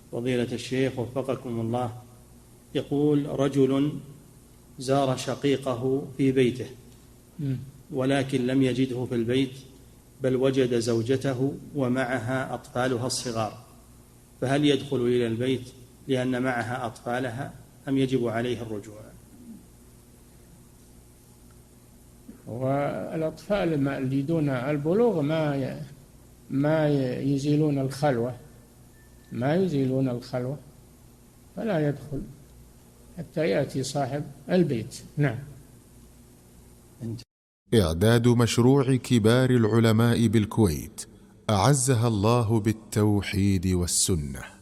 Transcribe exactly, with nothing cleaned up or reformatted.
فضيلة الشيخ وفقكم الله، يقول: رجل زار شقيقه في بيته ولكن لم يجده في البيت، بل وجد زوجته ومعها أطفالها الصغار، فهل يدخل إلى البيت لأن معها أطفالها أم يجب عليه الرجوع؟ والأطفال اللي دون البلوغ ما ما يزيلون الخلوة ما يزيلون الخلوة فلا يدخل حتى يأتي صاحب البيت. نعم. إعداد مشروع كبار العلماء بالكويت أعزها الله بالتوحيد والسنة.